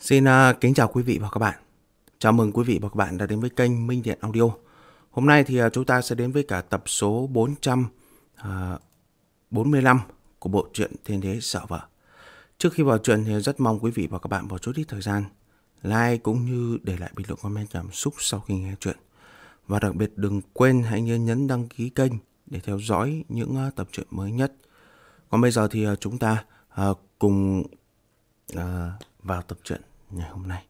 Xin kính chào quý vị và các bạn. Chào mừng quý vị và các bạn đã đến với kênh Minh Điện Audio. Hôm nay thì chúng ta sẽ đến với cả tập số 445 của bộ truyện Thiên Đế Sợ Vợ. Trước khi vào truyện thì rất mong quý vị và các bạn bỏ chút ít thời gian like cũng như để lại bình luận comment cảm xúc sau khi nghe truyện. Và đặc biệt đừng quên hãy nhấn đăng ký kênh để theo dõi những tập truyện mới nhất. Còn bây giờ thì chúng ta cùng vào tập truyện ngày hôm nay.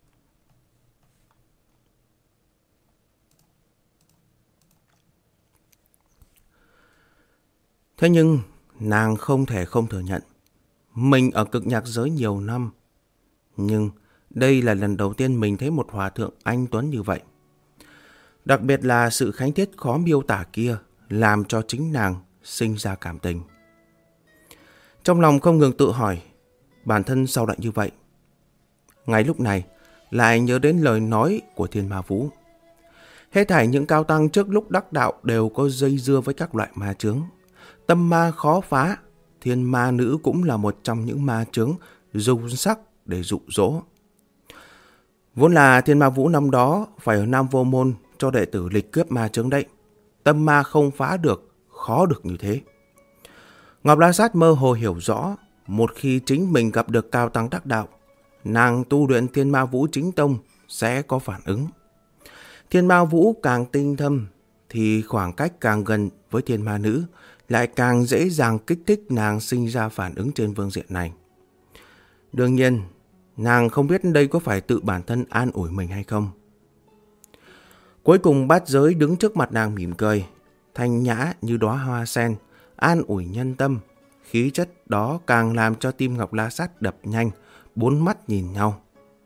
Thế nhưng nàng không thể không thừa nhận mình ở cực nhạc giới nhiều năm, nhưng đây là lần đầu tiên mình thấy một hòa thượng anh tuấn như vậy. Đặc biệt là sự khánh tiết khó miêu tả kia làm cho chính nàng sinh ra cảm tình. Trong lòng không ngừng tự hỏi bản thân sao lại như vậy. Ngay lúc này lại nhớ đến lời nói của Thiên Ma Vũ. Hết thảy những cao tăng trước lúc đắc đạo đều có dây dưa với các loại ma chướng. Tâm ma khó phá, Thiên Ma Nữ cũng là một trong những ma chướng dùng sắc để dụ dỗ. Vốn là Thiên Ma Vũ năm đó phải ở Nam Vô Môn cho đệ tử lịch cướp ma chướng đấy. Tâm ma không phá được, khó được như thế. Ngọc La Sát mơ hồ hiểu rõ, một khi chính mình gặp được cao tăng đắc đạo, nàng tu luyện Thiên Ma Vũ chính tông sẽ có phản ứng. Thiên Ma Vũ càng tinh thâm thì khoảng cách càng gần với Thiên Ma Nữ lại càng dễ dàng kích thích nàng sinh ra phản ứng trên phương diện này. Đương nhiên, nàng không biết đây có phải tự bản thân an ủi mình hay không. Cuối cùng Bát Giới đứng trước mặt nàng mỉm cười, thanh nhã như đóa hoa sen, an ủi nhân tâm. Khí chất đó càng làm cho tim Ngọc La Sát đập nhanh, bốn mắt nhìn nhau.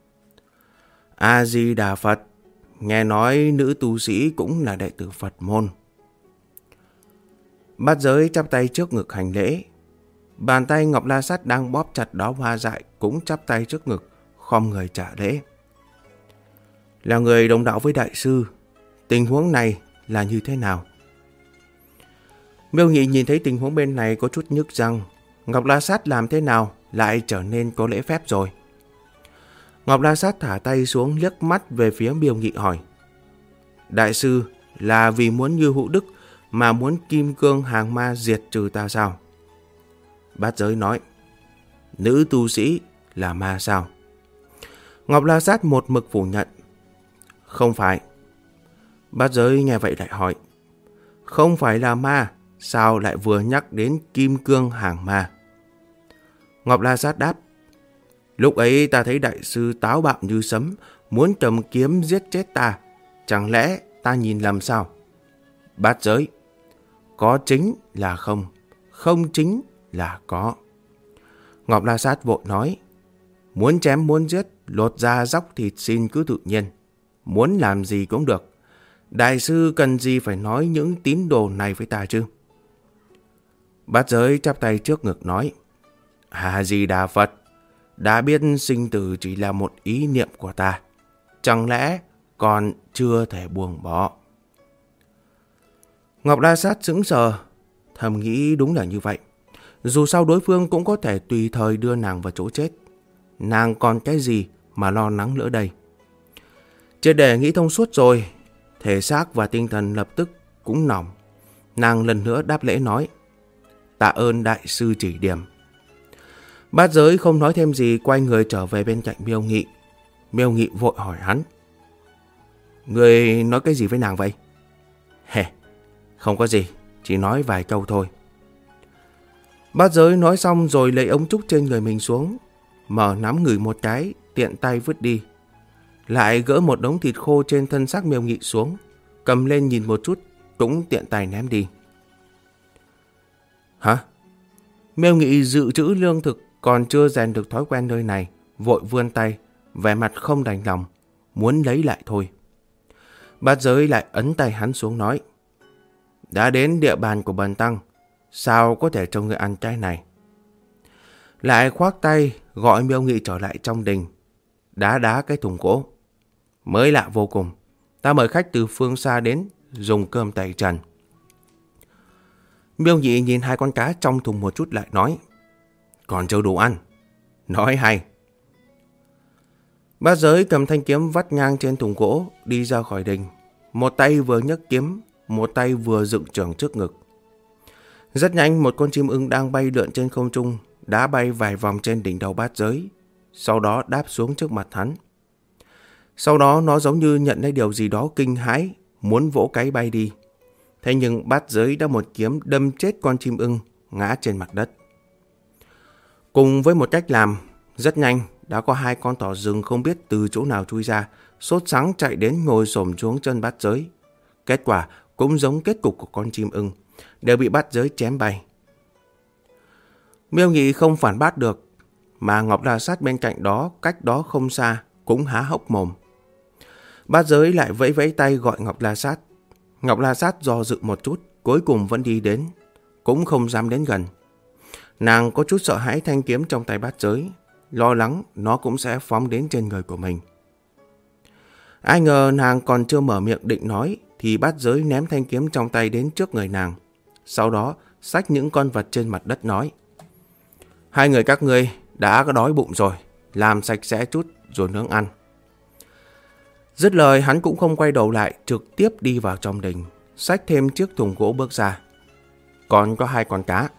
A-di-đà Phật, nghe nói nữ tu sĩ cũng là đệ tử Phật môn. Bát Giới chắp tay trước ngực hành lễ. Bàn tay Ngọc La Sát đang bóp chặt đóa hoa dại cũng chắp tay trước ngực, khom người trả lễ. Là người đồng đạo với đại sư, tình huống này là như thế nào? Miêu Nghị nhìn thấy tình huống bên này có chút nhức răng. Ngọc La Sát làm thế nào lại trở nên có lễ phép rồi? Ngọc La Sát thả tay xuống liếc mắt về phía Miêu Nghị hỏi. Đại sư là vì muốn như Hữu Đức mà muốn kim cương hàng ma diệt trừ ta sao? Bát Giới nói. Nữ tu sĩ là ma sao? Ngọc La Sát một mực phủ nhận. Không phải. Bát Giới nghe vậy lại hỏi. Không phải là ma, sao lại vừa nhắc đến kim cương hàng ma? Ngọc La Sát đáp. Lúc ấy ta thấy đại sư táo bạo như sấm, muốn cầm kiếm giết chết ta. Chẳng lẽ ta nhìn lầm sao? Bát Giới. Có chính là không, không chính là có. Ngọc La Sát vội nói. Muốn chém muốn giết, lột da dóc thịt xin cứ tự nhiên. Muốn làm gì cũng được. Đại sư cần gì phải nói những tín đồ này với ta chứ? Bát Giới chắp tay trước ngực nói. A-di-đà Phật, đã biết sinh tử chỉ là một ý niệm của ta. Chẳng lẽ còn chưa thể buông bỏ? Ngọc La Sát sững sờ, thầm nghĩ đúng là như vậy. Dù sao đối phương cũng có thể tùy thời đưa nàng vào chỗ chết. Nàng còn cái gì mà lo lắng nữa đây? Chưa để nghĩ thông suốt rồi, thể xác và tinh thần lập tức cũng nòng. Nàng lần nữa đáp lễ nói. Tạ ơn đại sư chỉ điểm. Bát Giới không nói thêm gì, quay người trở về bên cạnh Miêu Nghị. Miêu Nghị vội hỏi hắn. Người nói cái gì với nàng vậy? Không có gì, chỉ nói vài câu thôi. Bát Giới nói xong rồi lấy ống trúc trên người mình xuống, mở nắm ngửi một cái, tiện tay vứt đi. Lại gỡ một đống thịt khô trên thân xác Miêu Nghị xuống, cầm lên nhìn một chút, cũng tiện tay ném đi. Hả? Miêu Nghị dự trữ lương thực còn chưa rèn được thói quen nơi này, vội vươn tay, vẻ mặt không đành lòng, muốn lấy lại thôi. Bát Giới lại ấn tay hắn xuống nói. Đã đến địa bàn của bần tăng, sao có thể cho người ăn cái này? Lại khoác tay gọi Miêu Nghị trở lại trong đình, đá cái thùng gỗ. Mới lạ vô cùng, ta mời khách từ phương xa đến dùng cơm tay trần. Miêu Nghị nhìn hai con cá trong thùng một chút lại nói. Còn chưa đủ ăn. Nói hay. Bát Giới cầm thanh kiếm vắt ngang trên thùng gỗ đi ra khỏi đình. Một tay vừa nhấc kiếm, một tay vừa dựng chưởng trước ngực. Rất nhanh một con chim ưng đang bay lượn trên không trung đã bay vài vòng trên đỉnh đầu Bát Giới, sau đó đáp xuống trước mặt hắn. Sau đó nó giống như nhận thấy điều gì đó kinh hãi, muốn vỗ cánh bay đi. Thế nhưng Bát Giới đã một kiếm đâm chết con chim ưng ngã trên mặt đất. Cùng với một cách làm, rất nhanh đã có hai con thỏ rừng không biết từ chỗ nào chui ra, sốt sắng chạy đến ngồi xổm xuống chân Bát Giới. Kết quả cũng giống kết cục của con chim ưng, đều bị Bát Giới chém bay. Miêu Nghị không phản bác được, mà Ngọc La Sát bên cạnh đó, cách đó không xa, cũng há hốc mồm. Bát Giới lại vẫy vẫy tay gọi Ngọc La Sát. Ngọc La Sát do dự một chút, cuối cùng vẫn đi đến, cũng không dám đến gần. Nàng có chút sợ hãi thanh kiếm trong tay Bát Giới, lo lắng nó cũng sẽ phóng đến trên người của mình. Ai ngờ nàng còn chưa mở miệng định nói, thì Bát Giới ném thanh kiếm trong tay đến trước người nàng. Sau đó xách những con vật trên mặt đất nói: hai người các ngươi đã có đói bụng rồi, làm sạch sẽ chút rồi nướng ăn. Dứt lời hắn cũng không quay đầu lại, trực tiếp đi vào trong đình, xách thêm chiếc thùng gỗ bước ra. Còn có hai con cá.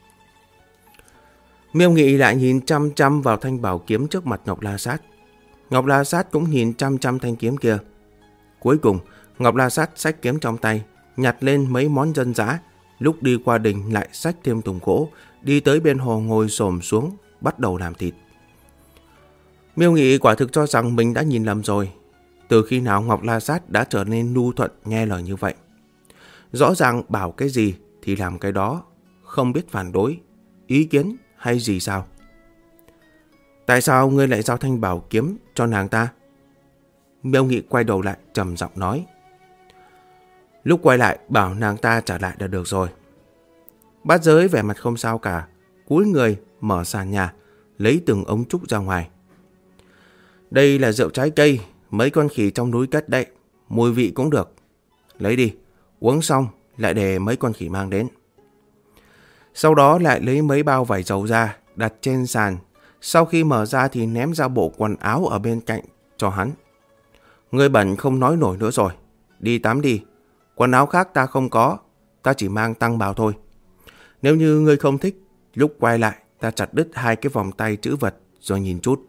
Miêu Nghị lại nhìn chăm chăm vào thanh bảo kiếm trước mặt Ngọc La Sát. Ngọc La Sát cũng nhìn chăm chăm thanh kiếm kia. Cuối cùng Ngọc La Sát xách kiếm trong tay, nhặt lên mấy món dân dã, lúc đi qua đình lại xách thêm thùng gỗ, đi tới bên hồ ngồi xổm xuống, bắt đầu làm thịt. Miêu Nghị quả thực cho rằng mình đã nhìn lầm rồi. Từ khi nào Ngọc La Sát đã trở nên nhu thuận nghe lời như vậy? Rõ ràng bảo cái gì thì làm cái đó, không biết phản đối, ý kiến hay gì sao? Tại sao ngươi lại giao thanh bảo kiếm cho nàng ta? Miêu Nghị quay đầu lại trầm giọng nói. Lúc quay lại bảo nàng ta trả lại là được rồi. Bát Giới vẻ mặt không sao cả, cúi người mở sàn nhà, lấy từng ống trúc ra ngoài. Đây là rượu trái cây, mấy con khỉ trong núi cất đấy, mùi vị cũng được. Lấy đi, uống xong lại để mấy con khỉ mang đến. Sau đó lại lấy mấy bao vải dầu ra, đặt trên sàn. Sau khi mở ra thì ném ra bộ quần áo ở bên cạnh cho hắn. Ngươi bẩn không nói nổi nữa rồi, đi tắm đi. Quần áo khác ta không có, ta chỉ mang tăng bào thôi. Nếu như ngươi không thích, lúc quay lại ta chặt đứt hai cái vòng tay trữ vật rồi nhìn chút.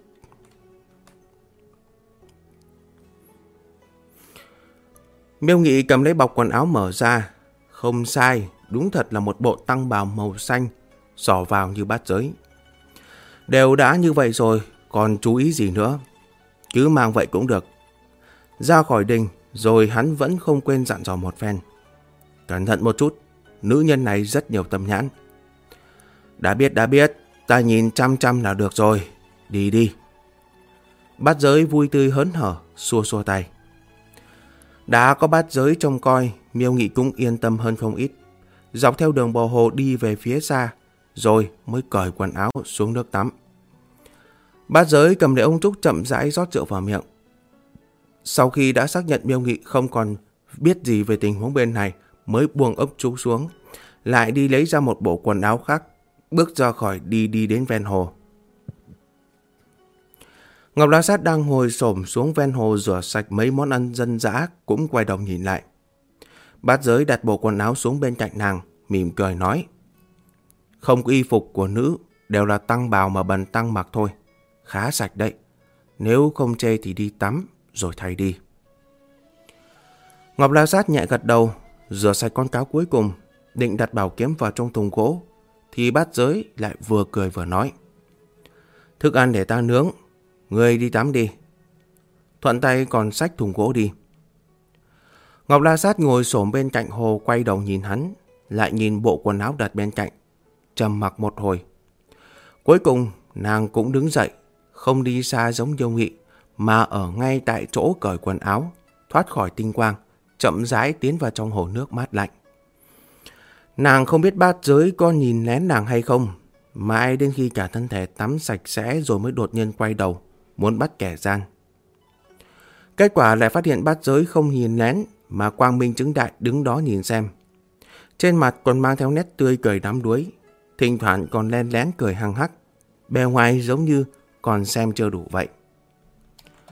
Miêu Nghị cầm lấy bọc quần áo mở ra. Không sai, đúng thật là một bộ tăng bào màu xanh, xỏ vào như Bát Giới. Đều đã như vậy rồi, còn chú ý gì nữa? Cứ mang vậy cũng được. Ra khỏi đình, rồi hắn vẫn không quên dặn dò một phen. Cẩn thận một chút, nữ nhân này rất nhiều tâm nhãn. Đã biết, ta nhìn chăm chăm là được rồi, đi đi. Bát Giới vui tươi hớn hở, xua xua tay. Đã có Bát Giới trông coi, Miêu Nghị cũng yên tâm hơn không ít. Dọc theo đường bờ hồ đi về phía xa, rồi mới cởi quần áo xuống nước tắm. Bát Giới cầm lấy ống trúc chậm rãi rót rượu vào miệng. Sau khi đã xác nhận Miêu Nghị không còn biết gì về tình huống bên này, mới buông ống trúc xuống, lại đi lấy ra một bộ quần áo khác, bước ra khỏi đi đến ven hồ. Ngọc La Sát đang ngồi xổm xuống ven hồ rửa sạch mấy món ăn dân dã, cũng quay đầu nhìn lại. Bát Giới đặt bộ quần áo xuống bên cạnh nàng, mỉm cười nói. Không có y phục của nữ, đều là tăng bào mà bần tăng mặc thôi. Khá sạch đấy. Nếu không chê thì đi tắm, rồi thay đi. Ngọc La Sát nhẹ gật đầu, rửa sạch con cáo cuối cùng, định đặt bảo kiếm vào trong thùng gỗ, thì Bát Giới lại vừa cười vừa nói. Thức ăn để ta nướng, ngươi đi tắm đi. Thuận tay còn xách thùng gỗ đi. Ngọc La Sát ngồi xổm bên cạnh hồ, quay đầu nhìn hắn, lại nhìn bộ quần áo đặt bên cạnh, trầm mặc một hồi. Cuối cùng nàng cũng đứng dậy, không đi xa giống Miêu Nghị, mà ở ngay tại chỗ cởi quần áo, thoát khỏi tinh quang, chậm rãi tiến vào trong hồ nước mát lạnh. Nàng không biết Bát Giới có nhìn lén nàng hay không, mãi đến khi cả thân thể tắm sạch sẽ rồi mới đột nhiên quay đầu, muốn bắt kẻ gian. Kết quả lại phát hiện Bát Giới không nhìn lén, mà quang minh chứng đại đứng đó nhìn xem. Trên mặt còn mang theo nét tươi cười đắm đuối, thỉnh thoảng còn len lén cười hăng hắc, bề ngoài giống như còn xem chưa đủ vậy.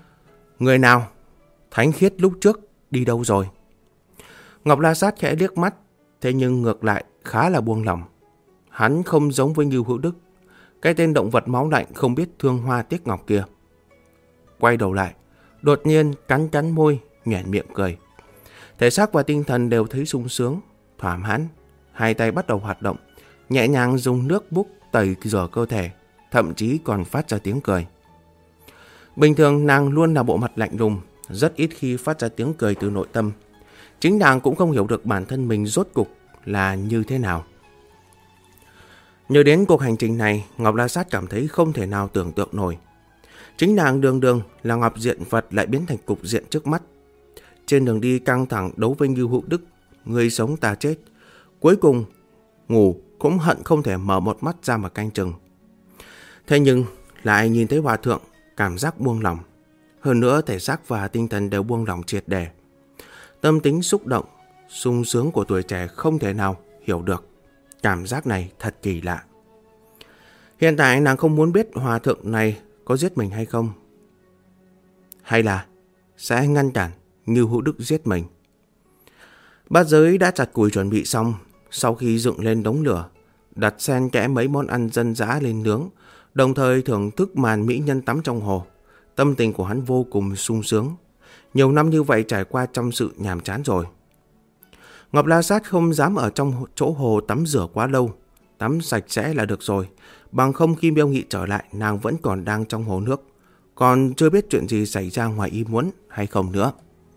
Người nào? Thánh Khiết lúc trước đi đâu rồi? Ngọc La Sát khẽ liếc mắt, thế nhưng ngược lại khá là buông lỏng. Hắn không giống với Ngưu Hữu Đức, cái tên động vật máu lạnh không biết thương hoa tiếc ngọc kia. Quay đầu lại, đột nhiên cắn môi, nhoẻn miệng cười. Thể xác và tinh thần đều thấy sung sướng, thỏa mãn. Hai tay bắt đầu hoạt động, nhẹ nhàng dùng nước búc tẩy rửa cơ thể, thậm chí còn phát ra tiếng cười. Bình thường nàng luôn là bộ mặt lạnh lùng, rất ít khi phát ra tiếng cười từ nội tâm. Chính nàng cũng không hiểu được bản thân mình rốt cục là như thế nào. Nhớ đến cuộc hành trình này, Ngọc La Sát cảm thấy không thể nào tưởng tượng nổi. Chính nàng đường đường là Ngọc Diện Phật lại biến thành cục diện trước mắt. Trên đường đi căng thẳng đấu với Ngưu Hữu Đức, người sống ta chết. Cuối cùng ngủ cũng hận không thể mở một mắt ra mà canh chừng. Thế nhưng lại nhìn thấy hòa thượng, cảm giác buông lỏng. Hơn nữa thể xác và tinh thần đều buông lỏng triệt để. Tâm tính xúc động, sung sướng của tuổi trẻ không thể nào hiểu được. Cảm giác này thật kỳ lạ. Hiện tại nàng không muốn biết hòa thượng này có giết mình hay không. Hay là sẽ ngăn cản Ngưu Hữu Đức giết mình. Bát giới đã chặt củi chuẩn bị xong. Sau khi dựng lên đống lửa, đặt xen kẽ mấy món ăn dân dã lên nướng, đồng thời thưởng thức màn mỹ nhân tắm trong hồ. Tâm tình của hắn vô cùng sung sướng. Nhiều năm như vậy trải qua trăm sự nhàm chán rồi. Ngọc La Sát không dám ở trong chỗ hồ tắm rửa quá lâu. Tắm sạch sẽ là được rồi. Bằng không khi Miêu Nghị trở lại, nàng vẫn còn đang trong hồ nước, còn chưa biết chuyện gì xảy ra ngoài ý muốn hay không nữa.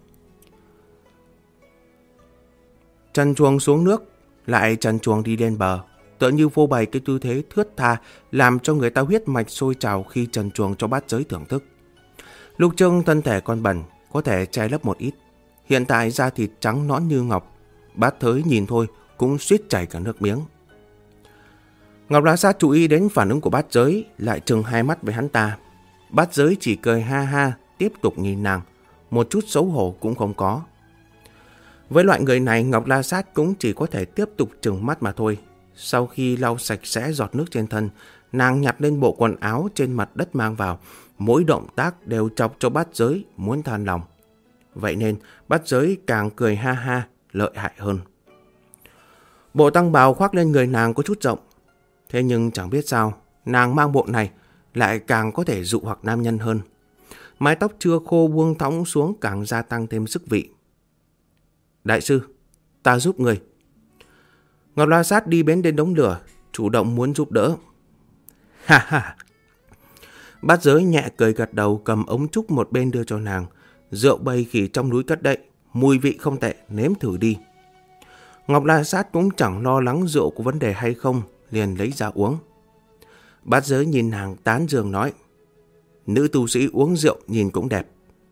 Trần chuồng xuống nước, lại trần chuồng đi lên bờ, tựa như phô bày cái tư thế thướt tha, làm cho người ta huyết mạch sôi trào khi trần chuồng cho bát giới thưởng thức. Lúc trước thân thể còn bẩn, có thể che lấp một ít. Hiện tại da thịt trắng nõn như ngọc, bát giới nhìn thôi cũng suýt chảy cả nước miếng. Ngọc La Sát chú ý đến phản ứng của bát giới, lại trừng hai mắt với hắn ta. Bát giới chỉ cười ha ha, tiếp tục nhìn nàng, một chút xấu hổ cũng không có. Với loại người này, Ngọc La Sát cũng chỉ có thể tiếp tục trừng mắt mà thôi. Sau khi lau sạch sẽ giọt nước trên thân, nàng nhặt lên bộ quần áo trên mặt đất mang vào. Mỗi động tác đều chọc cho bát giới muốn than lòng. Vậy nên bát giới càng cười ha ha, lợi hại hơn. Bộ tăng bào khoác lên người nàng có chút rộng. Thế nhưng chẳng biết sao, nàng mang bộ này lại càng có thể dụ hoặc nam nhân hơn. Mái tóc chưa khô buông thõng xuống càng gia tăng thêm sức vị. Đại sư, ta giúp người. Ngọc La Sát đi đến đống lửa, chủ động muốn giúp đỡ. Ha ha. Bát giới nhẹ cười gật đầu, cầm ống trúc một bên đưa cho nàng. Rượu Bầy Khỉ trong núi cất đậy, mùi vị không tệ, nếm thử đi. Ngọc La Sát cũng chẳng lo lắng rượu có vấn đề hay không, liền lấy ra uống. Bát giới nhìn nàng tán dương nói, nữ tu sĩ uống rượu nhìn cũng đẹp.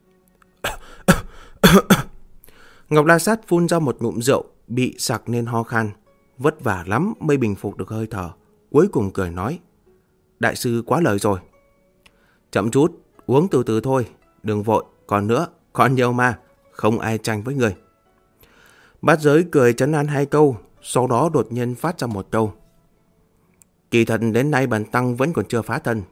Ngọc La Sát phun ra một ngụm rượu, bị sặc nên ho khan. Vất vả lắm mới bình phục được hơi thở. Cuối cùng cười nói, đại sư quá lời rồi. Chậm chút, uống từ từ thôi, đừng vội, còn nữa, còn nhiều mà, không ai tranh với người. Bát giới cười trấn an hai câu, sau đó đột nhiên phát ra một câu. Kỳ thật đến nay bần tăng vẫn còn chưa phá thân.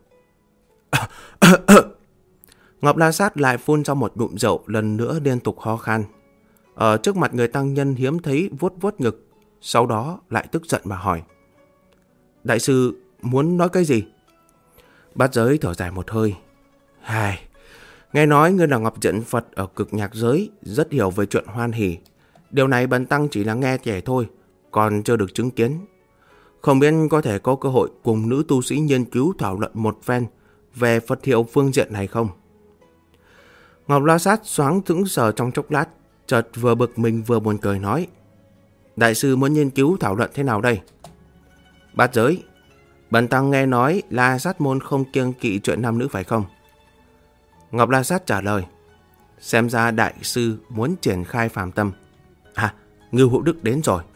Ngọc La Sát lại phun ra một ngụm rượu, lần nữa liên tục ho khan. Ở trước mặt người tăng nhân hiếm thấy vuốt vuốt ngực, sau đó lại tức giận mà hỏi. Đại sư muốn nói cái gì? Bát giới thở dài một hơi. Hài, nghe nói ngươi là Ngọc Diện Phật ở cực nhạc giới, rất hiểu về chuyện hoan hỷ. Điều này bần tăng chỉ là nghe kể thôi, còn chưa được chứng kiến. Không biết có thể có cơ hội cùng nữ tu sĩ nghiên cứu thảo luận một phen về Phật hiệu phương diện này không? Ngọc La Sát xoáng thững sờ trong chốc lát, chợt vừa bực mình vừa buồn cười nói. Đại sư muốn nghiên cứu thảo luận thế nào đây? Bát giới, bần tăng nghe nói La Sát môn không kiêng kỵ chuyện nam nữ phải không? Ngọc La Sát trả lời. Xem ra đại sư muốn triển khai phàm tâm. À, Ngưu Hữu Đức đến rồi.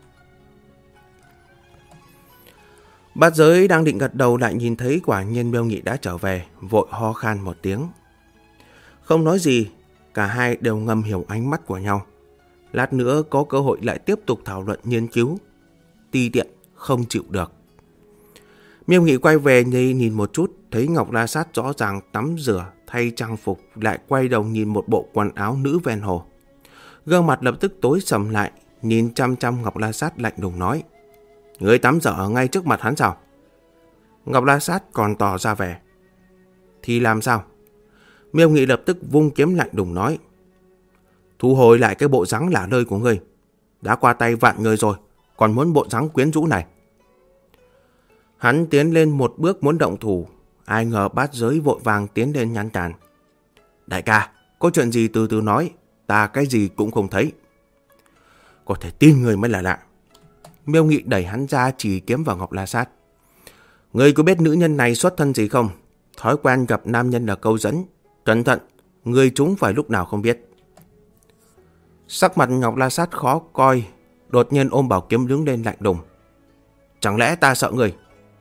Bát giới đang định gật đầu lại nhìn thấy quả nhiên Miêu Nghị đã trở về, vội ho khan một tiếng. Không nói gì, cả hai đều ngầm hiểu ánh mắt của nhau. Lát nữa có cơ hội lại tiếp tục thảo luận nghiên cứu. Ti tiện không chịu được. Miêu Nghị quay về nhìn một chút, thấy Ngọc La Sát rõ ràng tắm rửa, thay trang phục, lại quay đầu nhìn một bộ quần áo nữ ven hồ. Gương mặt lập tức tối sầm lại, nhìn chăm chăm Ngọc La Sát lạnh lùng nói: Ngươi tắm rửa ngay trước mặt hắn sao? Ngọc La Sát còn tỏ ra vẻ: Thì làm sao? Miêu Nghị lập tức vung kiếm lạnh lùng nói: Thu hồi lại cái bộ dáng lả lơi của ngươi. Đã qua tay vạn người rồi, còn muốn bộ dáng quyến rũ này. Hắn tiến lên một bước muốn động thủ, ai ngờ Bát Giới vội vàng tiến lên ngăn cản. Đại ca, có chuyện gì từ từ nói, ta cái gì cũng không thấy. Có thể tin người mới là lạ. Miêu Nghị đẩy hắn ra, chỉ kiếm vào Ngọc La Sát. Ngươi có biết nữ nhân này xuất thân gì không? Thói quen gặp nam nhân là câu dẫn. Cẩn thận, ngươi trúng phải lúc nào không biết. Sắc mặt Ngọc La Sát khó coi, đột nhiên ôm bảo kiếm đứng lên lạnh lùng. Chẳng lẽ ta sợ ngươi?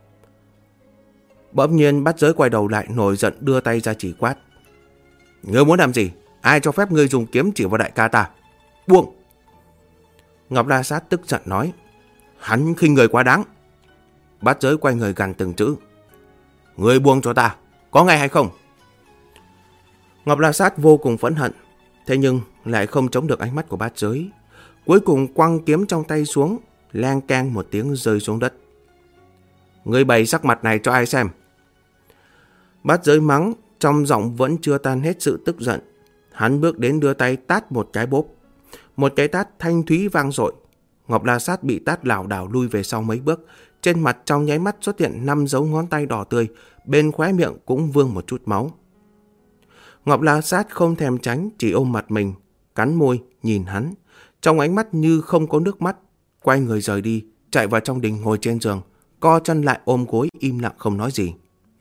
Bỗng nhiên Bát Giới quay đầu lại, nổi giận đưa tay ra chỉ quát. Ngươi muốn làm gì? Ai cho phép ngươi dùng kiếm chỉ vào đại ca ta? Buông! Ngọc La Sát tức giận nói. Hắn khinh người quá đáng. Bát Giới quay người gằn từng chữ. Ngươi buông cho ta, có nghe hay không? Ngọc La Sát vô cùng phẫn hận, thế nhưng lại không chống được ánh mắt của Bát Giới. Cuối cùng quăng kiếm trong tay xuống, leng keng một tiếng rơi xuống đất. Ngươi bày sắc mặt này cho ai xem? Bát Giới mắng, trong giọng vẫn chưa tan hết sự tức giận. Hắn bước đến đưa tay tát một cái bốp. Một cái tát thanh thúy vang dội. Ngọc La Sát bị tát lảo đảo lui về sau mấy bước. Trên mặt trong nháy mắt xuất hiện 5 dấu ngón tay đỏ tươi, bên khóe miệng cũng vương một chút máu. Ngọc La Sát không thèm tránh, chỉ ôm mặt mình, cắn môi, nhìn hắn. Trong ánh mắt như không có nước mắt, quay người rời đi, chạy vào trong đình ngồi trên giường, co chân lại ôm gối im lặng không nói gì.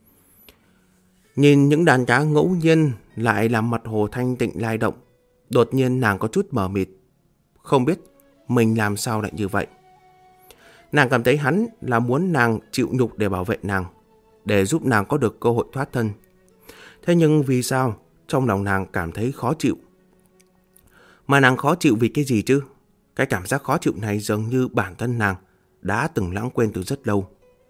Nhìn những đàn cá ngẫu nhiên lại làm mặt hồ thanh tịnh lai động, đột nhiên nàng có chút mờ mịt, không biết mình làm sao lại như vậy. Nàng cảm thấy hắn là muốn nàng chịu nhục để bảo vệ nàng, để giúp nàng có được cơ hội thoát thân. Thế nhưng vì sao trong lòng nàng cảm thấy khó chịu? Mà nàng khó chịu vì cái gì chứ? Cái cảm giác khó chịu này dường như bản thân nàng đã từng lãng quên từ rất lâu.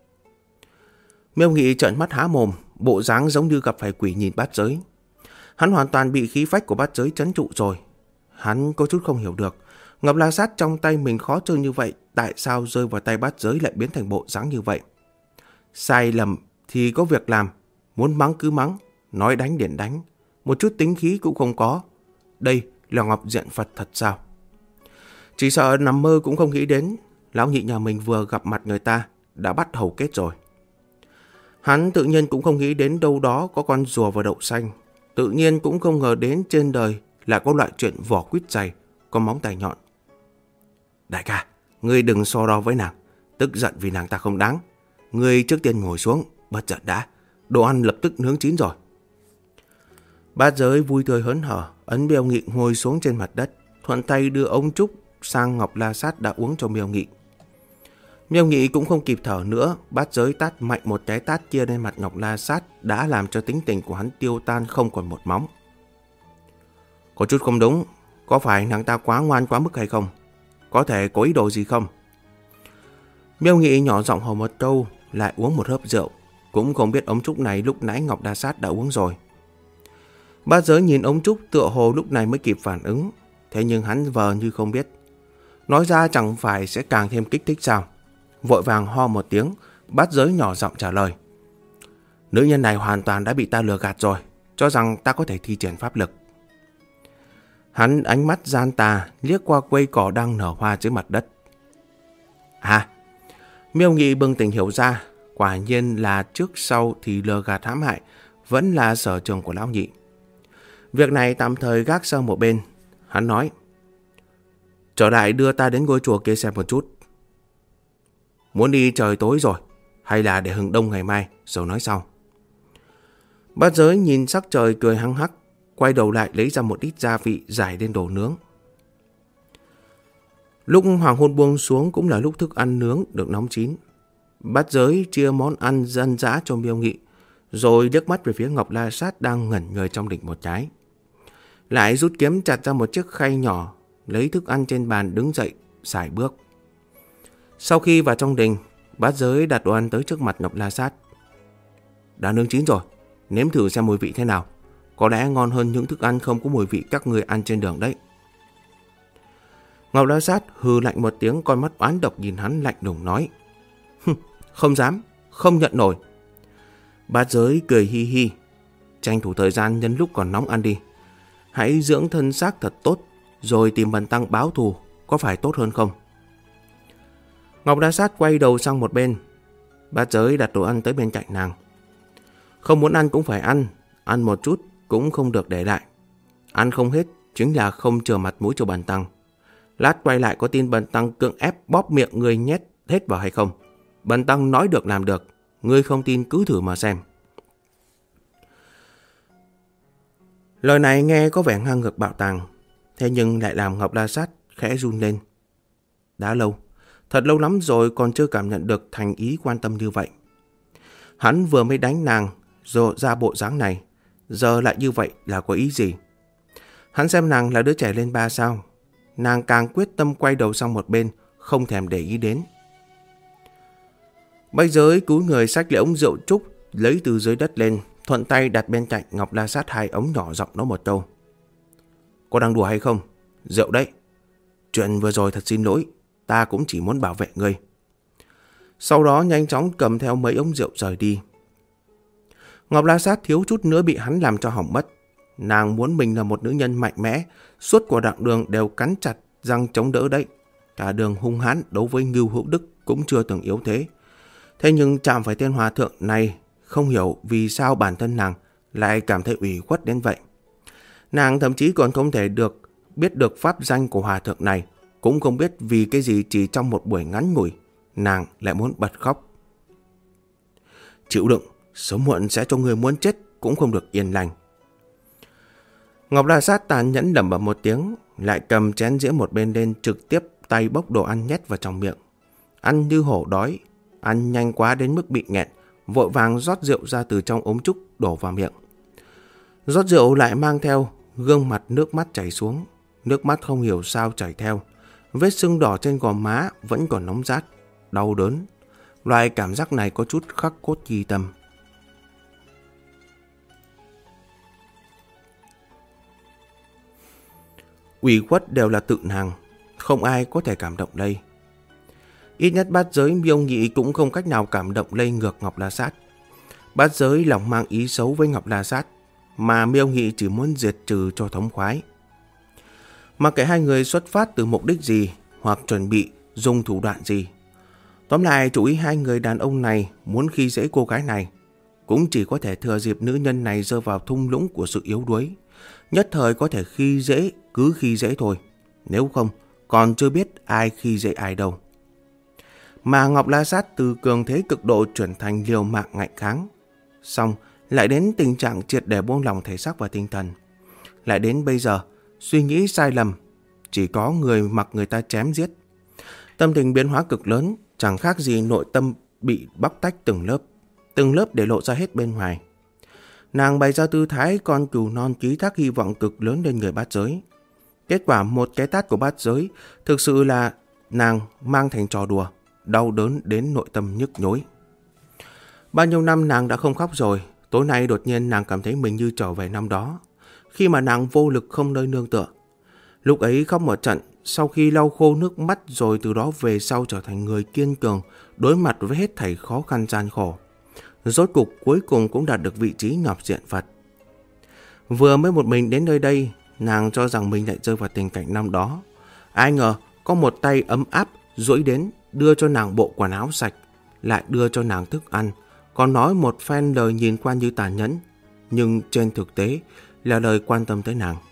Miêu Nghị trợn mắt há mồm, bộ dáng giống như gặp phải quỷ nhìn Bát Giới. Hắn hoàn toàn bị khí phách của Bát Giới trấn trụ rồi. Hắn có chút không hiểu được, Ngọc La Sát trong tay mình khó chơi như vậy, tại sao rơi vào tay Bát Giới lại biến thành bộ dáng như vậy? Sai lầm thì có việc làm, muốn mắng cứ mắng, nói đánh liền đánh, một chút tính khí cũng không có. Đây là Ngọc Diện Phật thật sao? Chỉ sợ nằm mơ cũng không nghĩ đến, lão nhị nhà mình vừa gặp mặt người ta đã bắt hầu kết rồi. Hắn tự nhiên cũng không nghĩ đến đâu đó có con rùa vào đậu xanh, tự nhiên cũng không ngờ đến trên đời lại có loại chuyện vỏ quýt dày, có móng tay nhọn. Đại ca, ngươi đừng so đo với nàng, tức giận vì nàng ta không đáng. Ngươi trước tiên ngồi xuống, bớt giận đã, đồ ăn lập tức nướng chín rồi. Bát Giới vui tươi hớn hở, ấn Miêu Nghị ngồi xuống trên mặt đất, thuận tay đưa ống trúc sang Ngọc La Sát đã uống cho Miêu Nghị. Miêu Nghị cũng không kịp thở nữa, Bát Giới tát mạnh một cái tát kia lên mặt Ngọc La Sát đã làm cho tính tình của hắn tiêu tan không còn một móng. Có chút không đúng, có phải nàng ta quá ngoan quá mức hay không? Có thể có ý đồ gì không? Miêu Nghị nhỏ giọng hỏi một câu, lại uống một hớp rượu, cũng không biết ống trúc này lúc nãy Ngọc La Sát đã uống rồi. Bát Giới nhìn ống trúc tựa hồ lúc này mới kịp phản ứng, thế nhưng hắn vờ như không biết. Nói ra chẳng phải sẽ càng thêm kích thích sao? Vội vàng ho một tiếng, Bát Giới nhỏ giọng trả lời. Nữ nhân này hoàn toàn đã bị ta lừa gạt rồi, cho rằng ta có thể thi triển pháp lực. Hắn ánh mắt gian tà liếc qua cây cỏ đang nở hoa dưới mặt đất. Miêu Nghị bừng tỉnh hiểu ra, quả nhiên là trước sau thì lừa gạt hãm hại vẫn là sở trường của lão nhị. Việc này tạm thời gác sang một bên, hắn nói. Trở lại đưa ta đến ngôi chùa kia xem một chút. Muốn đi trời tối rồi, hay là để hừng đông ngày mai rồi nói sau? Bát Giới nhìn sắc trời cười hăng hắc, quay đầu lại lấy ra một ít gia vị rải lên đồ nướng. Lúc hoàng hôn buông xuống cũng là lúc thức ăn nướng được nóng chín. Bát Giới chia món ăn dân dã cho Miêu Nghị, rồi liếc mắt về phía Ngọc La Sát đang ngẩn người trong đình một cái. Lại rút kiếm chặt ra một chiếc khay nhỏ, lấy thức ăn trên bàn đứng dậy, xài bước. Sau khi vào trong đình, Bát Giới đặt đồ ăn tới trước mặt Ngọc La Sát. Đã nướng chín rồi, nếm thử xem mùi vị thế nào. Có lẽ ngon hơn những thức ăn không có mùi vị các người ăn trên đường đấy. Ngọc La Sát hừ lạnh một tiếng, con mắt oán độc nhìn hắn lạnh lùng nói. Không dám, không nhận nổi. Bát Giới cười hi hi. Tranh thủ thời gian nhân lúc còn nóng ăn đi. Hãy dưỡng thân xác thật tốt, rồi tìm Bần Tăng báo thù, có phải tốt hơn không? Ngọc La Sát quay đầu sang một bên. Bát Giới đặt đồ ăn tới bên cạnh nàng. Không muốn ăn cũng phải ăn, ăn một chút cũng không được để lại. Ăn không hết chính là không chừa mặt mũi cho Bần Tăng. Lát quay lại có tin Bần Tăng cưỡng ép bóp miệng người nhét hết vào hay không? Bần Tăng nói được làm được, ngươi không tin cứ thử mà xem. Lời này nghe có vẻ ngang ngược bạo tàng, thế nhưng lại làm Ngọc La Sát khẽ run lên. Đã lâu, thật lâu lắm rồi còn chưa cảm nhận được thành ý quan tâm như vậy. Hắn vừa mới đánh nàng rồi ra bộ dáng này, giờ lại như vậy là có ý gì? Hắn xem nàng là đứa trẻ lên ba sao? Nàng càng quyết tâm quay đầu sang một bên, không thèm để ý đến. Bách Giới cúi người xách lấy ống rượu trúc lấy từ dưới đất lên, thuận tay đặt bên cạnh Ngọc La Sát 2 ống nhỏ, giọng nói một câu. Có đang đùa hay không? Rượu đấy. Chuyện vừa rồi thật xin lỗi, ta cũng chỉ muốn bảo vệ ngươi. Sau đó nhanh chóng cầm theo mấy ống rượu rời đi. Ngọc La Sát thiếu chút nữa bị hắn làm cho hỏng mất. Nàng muốn mình là một nữ nhân mạnh mẽ, suốt cuộc đoạn đường đều cắn chặt răng chống đỡ đấy. Cả đường hung hãn đấu với Ngưu Hữu Đức cũng chưa từng yếu thế. Thế nhưng chạm phải tên hòa thượng này, không hiểu vì sao bản thân nàng lại cảm thấy ủy khuất đến vậy. Nàng thậm chí còn không thể biết được pháp danh của hòa thượng này, cũng không biết vì cái gì chỉ trong một buổi ngắn ngủi, nàng lại muốn bật khóc. Chịu đựng, sớm muộn sẽ cho người muốn chết cũng không được yên lành. Ngọc La Sát tàn nhẫn lẩm bẩm một tiếng, lại cầm chén dĩa một bên lên, trực tiếp tay bốc đồ ăn nhét vào trong miệng. Ăn như hổ đói, ăn nhanh quá đến mức bị nghẹn, vội vàng rót rượu ra từ trong ống trúc đổ vào miệng. Rót rượu lại mang theo gương mặt nước mắt chảy xuống, nước mắt không hiểu sao chảy theo. Vết sưng đỏ trên gò má vẫn còn nóng rát, đau đớn. Loại cảm giác này có chút khắc cốt ghi tâm. Ủy khuất đều là tự nàng, không ai có thể cảm động đây. Ít nhất Bát Giới Miêu Nghị cũng không cách nào cảm động lây ngược Ngọc La Sát. Bát Giới lòng mang ý xấu với Ngọc La Sát, mà Miêu Nghị chỉ muốn diệt trừ cho thống khoái. Mặc kệ hai người xuất phát từ mục đích gì hoặc chuẩn bị dùng thủ đoạn gì, tóm lại chủ ý hai người đàn ông này muốn khi dễ cô gái này, cũng chỉ có thể thừa dịp nữ nhân này rơi vào thung lũng của sự yếu đuối, nhất thời có thể khi dễ cứ khi dễ thôi, nếu không còn chưa biết ai khi dễ ai đâu. Mà Ngọc La Sát từ cường thế cực độ chuyển thành liều mạng ngạnh kháng, xong lại đến tình trạng triệt để buông lòng thể xác và tinh thần. Lại đến bây giờ, suy nghĩ sai lầm, chỉ có người mặc người ta chém giết. Tâm tình biến hóa cực lớn, chẳng khác gì nội tâm bị bóc tách từng lớp để lộ ra hết bên ngoài. Nàng bày ra tư thái con cừu non ký thác hy vọng cực lớn lên người Bát Giới. Kết quả một cái tát của Bát Giới thực sự là nàng mang thành trò đùa, đau đớn đến nội tâm nhức nhối. Bao nhiêu năm nàng đã không khóc rồi, tối nay đột nhiên nàng cảm thấy mình như trở về năm đó, khi mà nàng vô lực không nơi nương tựa. Lúc ấy khóc một trận, sau khi lau khô nước mắt rồi từ đó về sau trở thành người kiên cường, đối mặt với hết thảy khó khăn gian khổ. Rốt cục cuối cùng cũng đạt được vị trí ngọc diện Phật. Vừa mới một mình đến nơi đây, nàng cho rằng mình lại rơi vào tình cảnh năm đó. Ai ngờ có một tay ấm áp duỗi đến, đưa cho nàng bộ quần áo sạch, lại đưa cho nàng thức ăn, còn nói một phen lời nhìn qua như tàn nhẫn, nhưng trên thực tế là lời quan tâm tới nàng.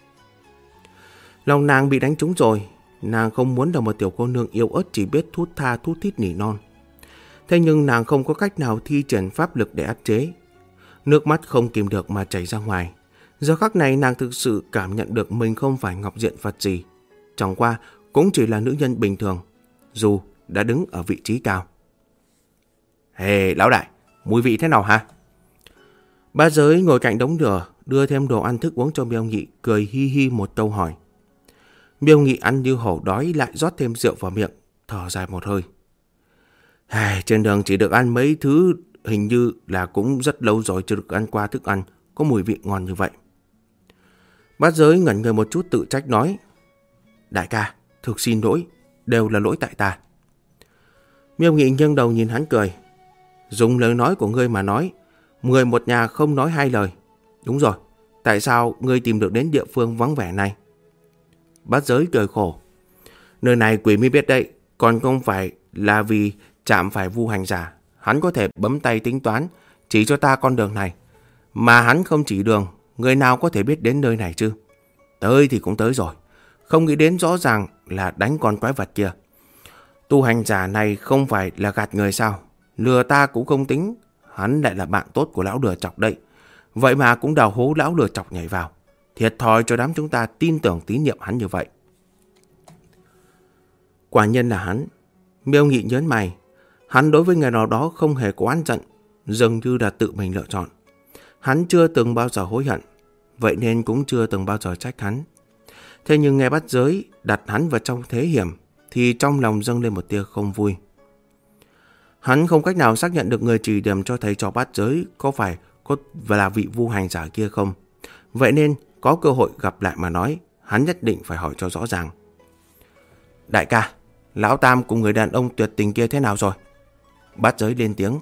Lòng nàng bị đánh trúng rồi, nàng không muốn là một tiểu cô nương yếu ớt chỉ biết thút tha thút thít nỉ non. Thế nhưng nàng không có cách nào thi triển pháp lực để áp chế. Nước mắt không kìm được mà chảy ra ngoài. Giờ khắc này nàng thực sự cảm nhận được mình không phải ngọc diện Phật gì, chẳng qua cũng chỉ là nữ nhân bình thường, dù đã đứng ở vị trí cao. Hey, lão đại, mùi vị thế nào hả? Bát Giới ngồi cạnh đống lửa, đưa thêm đồ ăn thức uống cho Miêu Nghị, cười hi hi một câu hỏi. Miêu Nghị ăn như hổ đói, lại rót thêm rượu vào miệng, thở dài một hơi. Trên đường chỉ được ăn mấy thứ hình như là cũng rất lâu rồi chưa được ăn qua thức ăn có mùi vị ngon như vậy. Bát Giới ngẩn người một chút tự trách nói: Đại ca, thực xin lỗi, đều là lỗi tại ta. Miêu Nghị nghiêng đầu nhìn hắn cười: Dùng lời nói của ngươi mà nói, người một nhà không nói hai lời. Đúng rồi, tại sao ngươi tìm được đến địa phương vắng vẻ này? Bát Giới cười khổ: Nơi này quỷ mới biết đấy, còn không phải là vì chạm phải Vu Hành Giả. Hắn có thể bấm tay tính toán, chỉ cho ta con đường này. Mà hắn không chỉ đường, người nào có thể biết đến nơi này chứ? Tới thì cũng tới rồi, không nghĩ đến rõ ràng là đánh con quái vật kia. Tu hành giả này không phải là gạt người sao? Lừa ta cũng không tính, hắn lại là bạn tốt của lão lừa chọc đây. Vậy mà cũng đào hố lão lừa chọc nhảy vào. Thiệt thòi cho đám chúng ta tin tưởng tín nhiệm hắn như vậy. Quả nhiên là hắn. Miêu Nghị nhớn mày. Hắn đối với người nào đó không hề có oán giận, dường như là tự mình lựa chọn. Hắn chưa từng bao giờ hối hận, vậy nên cũng chưa từng bao giờ trách hắn. Thế nhưng nghe Bát Giới đặt hắn vào trong thế hiểm, thì trong lòng dâng lên một tia không vui. Hắn không cách nào xác nhận được người chỉ điểm cho thầy trò Bát Giới có phải là vị Vu Hành Giả kia không. Vậy nên có cơ hội gặp lại mà nói, hắn nhất định phải hỏi cho rõ ràng. Đại ca, Lão Tam cùng người đàn ông tuyệt tình kia thế nào rồi? Bát Giới lên tiếng.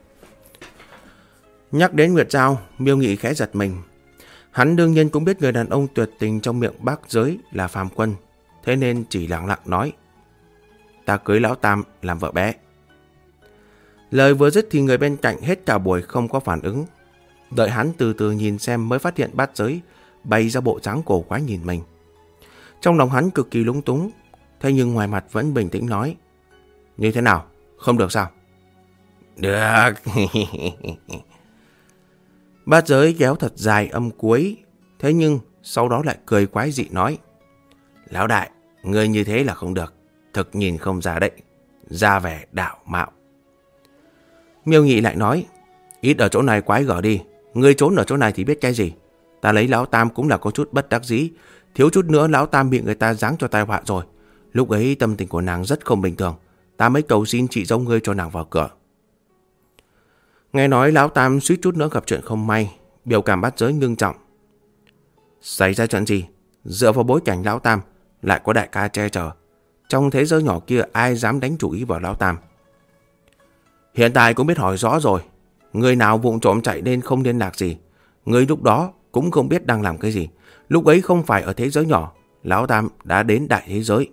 Nhắc đến Nguyệt Giao, Miêu Nghị khẽ giật mình. Hắn đương nhiên cũng biết người đàn ông tuyệt tình trong miệng Bát Giới là Phàm Quân, thế nên chỉ lặng lặng nói: Ta cưới Lão Tam làm vợ bé. Lời vừa dứt thì người bên cạnh hết cả buổi không có phản ứng. Đợi hắn từ từ nhìn xem mới phát hiện Bát Giới bày ra bộ dáng cổ quái nhìn mình. Trong lòng hắn cực kỳ lúng túng, thế nhưng ngoài mặt vẫn bình tĩnh nói: Như thế nào? Không được sao? Được. Bát Giới kéo thật dài âm cuối, thế nhưng sau đó lại cười quái dị nói: Lão đại, ngươi như thế là không được, thực nhìn không ra đấy, ra vẻ đạo mạo. Miêu Nghị lại nói: Ít ở chỗ này quái gở đi, ngươi trốn ở chỗ này thì biết cái gì. Ta lấy Lão Tam cũng là có chút bất đắc dĩ, thiếu chút nữa Lão Tam bị người ta giáng cho tai họa rồi. Lúc ấy tâm tình của nàng rất không bình thường, ta mới cầu xin chị dâu ngươi cho nàng vào cửa. Nghe nói Lão Tam suýt chút nữa gặp chuyện không may, biểu cảm Bát Giới ngưng trọng. Xảy ra chuyện gì? Dựa vào bối cảnh Lão Tam lại có đại ca che chở, trong thế giới nhỏ kia ai dám đánh chủ ý vào Lão Tam? Hiện tại cũng biết hỏi rõ rồi, người nào vụng trộm chạy nên không liên lạc gì, người lúc đó cũng không biết đang làm cái gì. Lúc ấy không phải ở thế giới nhỏ, Lão Tam đã đến đại thế giới.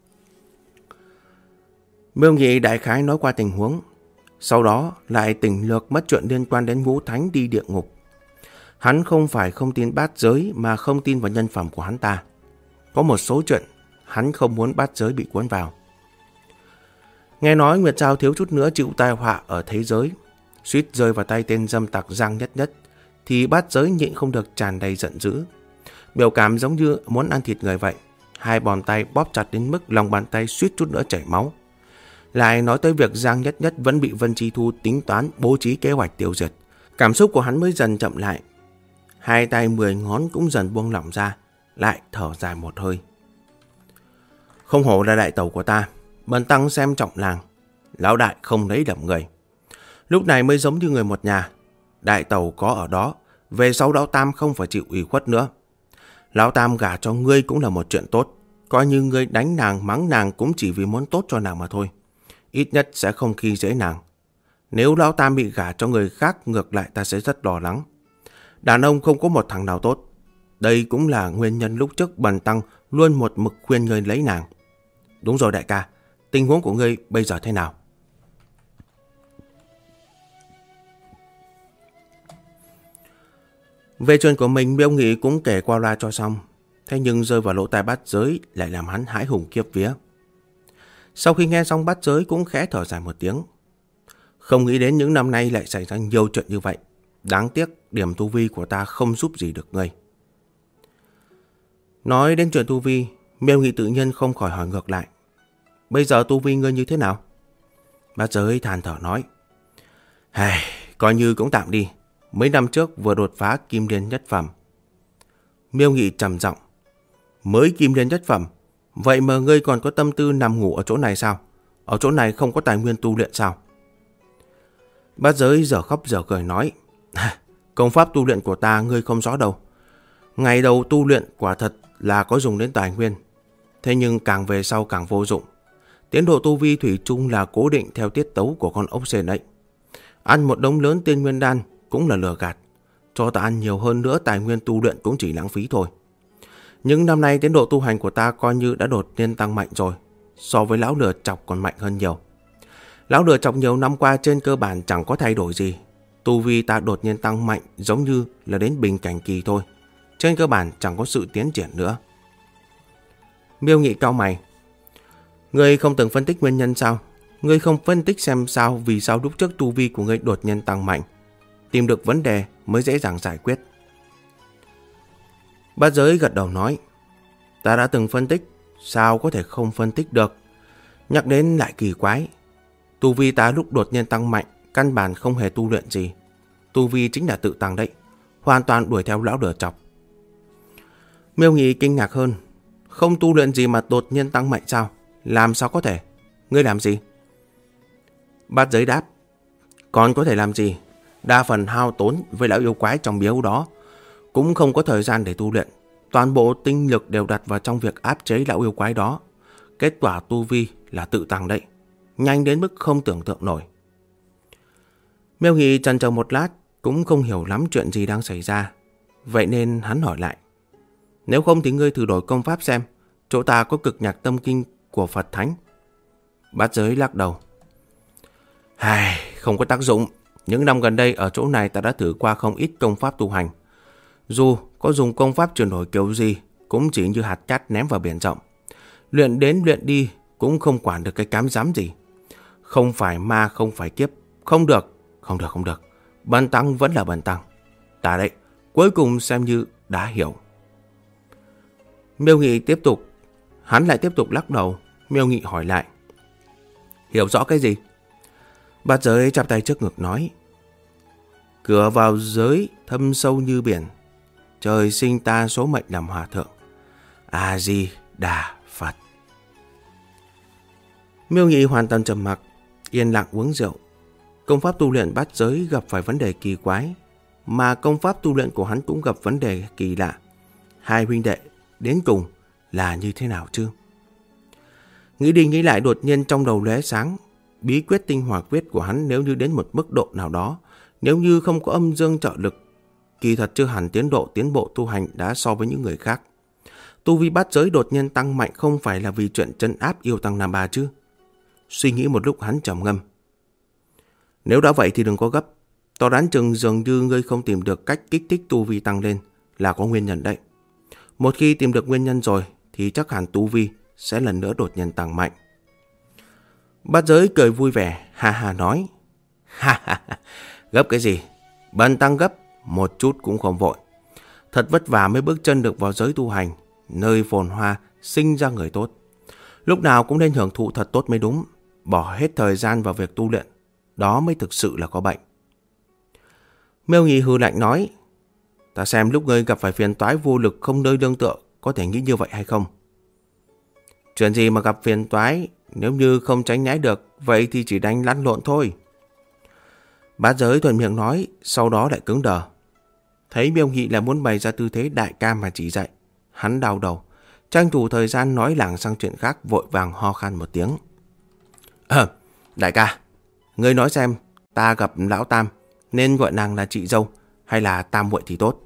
Miêu Nghị đại khái nói qua tình huống, sau đó lại tỉnh lược mất chuyện liên quan đến Ngũ Thánh đi địa ngục. Hắn không phải không tin Bát Giới mà không tin vào nhân phẩm của hắn ta. Có một số chuyện hắn không muốn Bát Giới bị cuốn vào. Nghe nói Nguyệt Giao thiếu chút nữa chịu tai họa ở thế giới, suýt rơi vào tay tên dâm tặc Giang Nhất Nhất, thì Bát Giới nhịn không được tràn đầy giận dữ. Biểu cảm giống như muốn ăn thịt người vậy, hai bàn tay bóp chặt đến mức lòng bàn tay suýt chút nữa chảy máu. Lại nói tới việc Giang Nhất Nhất vẫn bị Vân Chi Thu tính toán bố trí kế hoạch tiêu diệt. Cảm xúc của hắn mới dần chậm lại. Hai tay 10 ngón cũng dần buông lỏng ra, lại thở dài một hơi. Không hổ là đại tẩu của ta, bần tăng xem trọng làng. Lão đại không lấy đậm người. Lúc này mới giống như người một nhà. Đại tẩu có ở đó, về sau Lão Tam không phải chịu ủy khuất nữa. Lão Tam gả cho ngươi cũng là một chuyện tốt. Coi như ngươi đánh nàng mắng nàng cũng chỉ vì muốn tốt cho nàng mà thôi. Ít nhất sẽ không khi dễ nàng. Nếu Lão Tam bị gả cho người khác, ngược lại ta sẽ rất lo lắng. Đàn ông không có một thằng nào tốt. Đây cũng là nguyên nhân lúc trước bần tăng luôn một mực khuyên ngươi lấy nàng. Đúng rồi đại ca, tình huống của ngươi bây giờ thế nào? Về chuyện của mình, Miêu Nghị cũng kể qua loa cho xong. Thế nhưng rơi vào lỗ tai Bát Giới lại làm hắn hãi hùng khiếp vía. Sau khi nghe xong, Bát Giới cũng khẽ thở dài một tiếng. Không nghĩ đến những năm nay lại xảy ra nhiều chuyện như vậy. Đáng tiếc điểm tu vi của ta không giúp gì được ngươi. Nói đến chuyện tu vi, Miêu Nghị tự nhiên không khỏi hỏi ngược lại. Bây giờ tu vi ngươi như thế nào? Bát Giới than thở nói. Coi như cũng tạm đi. Mấy năm trước vừa đột phá Kim Liên nhất phẩm. Miêu Nghị trầm giọng. Mới Kim Liên nhất phẩm? Vậy mà ngươi còn có tâm tư nằm ngủ ở chỗ này sao? Ở chỗ này không có tài nguyên tu luyện sao? Bát Giới giờ khóc giờ cười nói, công pháp tu luyện của ta ngươi không rõ đâu. Ngày đầu tu luyện quả thật là có dùng đến tài nguyên, thế nhưng càng về sau càng vô dụng. Tiến độ tu vi thủy chung là cố định theo tiết tấu của con ốc sên ấy. Ăn một đống lớn tiên nguyên đan cũng là lừa gạt. Cho ta ăn nhiều hơn nữa tài nguyên tu luyện cũng chỉ lãng phí thôi. Nhưng năm nay tiến độ tu hành của ta coi như đã đột nhiên tăng mạnh rồi. So với lão lừa chọc còn mạnh hơn nhiều. Lão lừa chọc nhiều năm qua trên cơ bản chẳng có thay đổi gì. Tu vi ta đột nhiên tăng mạnh giống như là đến bình cảnh kỳ thôi. Trên cơ bản chẳng có sự tiến triển nữa. Miêu Nghị cau mày. Ngươi không từng phân tích nguyên nhân sao? Ngươi không phân tích xem sao vì sao lúc trước tu vi của ngươi đột nhiên tăng mạnh. Tìm được vấn đề mới dễ dàng giải quyết. Bát Giới gật đầu nói, ta đã từng phân tích, sao có thể không phân tích được. Nhắc đến lại kỳ quái. Tu vi ta lúc đột nhiên tăng mạnh, căn bản không hề tu luyện gì. Tu vi chính là tự tăng đấy, hoàn toàn đuổi theo lão lừa chọc. Miêu Nghị kinh ngạc hơn. Không tu luyện gì mà đột nhiên tăng mạnh sao? Làm sao có thể? Ngươi làm gì? Bát Giới đáp, còn có thể làm gì? Đa phần hao tốn với lão yêu quái trong miếu đó, cũng không có thời gian để tu luyện. Toàn bộ tinh lực đều đặt vào trong việc áp chế lão yêu quái đó. Kết quả tu vi là tự tăng đấy, nhanh đến mức không tưởng tượng nổi. Miêu Nghị chần chờ một lát, cũng không hiểu lắm chuyện gì đang xảy ra. Vậy nên hắn hỏi lại, nếu không thì ngươi thử đổi công pháp xem, chỗ ta có cực nhạc tâm kinh của Phật Thánh. Bát Giới lắc đầu. Không có tác dụng. Những năm gần đây ở chỗ này ta đã thử qua không ít công pháp tu hành. Dù có dùng công pháp chuyển đổi kiểu gì, cũng chỉ như hạt cát ném vào biển rộng. Luyện đến luyện đi cũng không quản được cái cám dám gì. Không phải ma không phải kiếp. Không được. Bần tăng vẫn là bần tăng. Ta đấy, cuối cùng xem như đã hiểu. Miêu Nghị tiếp tục. Hắn lại tiếp tục lắc đầu. Miêu Nghị hỏi lại, hiểu rõ cái gì? Bát Giới chắp tay trước ngực nói, cửa vào giới thâm sâu như biển, trời sinh ta số mệnh làm hòa thượng. A Di Đà Phật. Miêu Nghị hoàn toàn trầm mặc, yên lặng uống rượu. Công pháp tu luyện Bát Giới gặp phải vấn đề kỳ quái, mà công pháp tu luyện của hắn cũng gặp vấn đề kỳ lạ. Hai huynh đệ đến cùng là như thế nào chứ? Nghĩ đi nghĩ lại đột nhiên trong đầu lóe sáng. Bí quyết tinh hỏa quyết của hắn nếu như đến một mức độ nào đó, nếu như không có âm dương trợ lực, kỳ thật chưa hẳn tiến bộ tu hành đã so với những người khác. Tu vi Bát Giới đột nhiên tăng mạnh không phải là vì chuyện trấn áp yêu tăng Nam Ba chứ? Suy nghĩ một lúc hắn trầm ngâm. Nếu đã vậy thì đừng có gấp. Tao đoán chừng dường như ngươi không tìm được cách kích thích tu vi tăng lên là có nguyên nhân đấy. Một khi tìm được nguyên nhân rồi thì chắc hẳn tu vi sẽ lần nữa đột nhiên tăng mạnh. Bát Giới cười vui vẻ, ha ha nói. Gấp cái gì? Bần tăng gấp, một chút cũng không vội. Thật vất vả mới bước chân được vào giới tu hành, nơi phồn hoa, sinh ra người tốt. Lúc nào cũng nên hưởng thụ thật tốt mới đúng, bỏ hết thời gian vào việc tu luyện, đó mới thực sự là có bệnh. Miêu Nghị hừ lạnh nói, ta xem lúc ngươi gặp phải phiền toái vô lực không nơi nương tựa, có thể nghĩ như vậy hay không? Chuyện gì mà gặp phiền toái, nếu như không tránh né được, vậy thì chỉ đánh lăn lộn thôi. Bát Giới thuận miệng nói, sau đó lại cứng đờ. Thấy Miêu Nghị là muốn bày ra tư thế đại ca mà chỉ dạy, hắn đau đầu, tranh thủ thời gian nói lảng sang chuyện khác, vội vàng ho khan một tiếng. Đại ca, ngươi nói xem, ta gặp lão Tam nên gọi nàng là chị dâu hay là Tam muội thì tốt?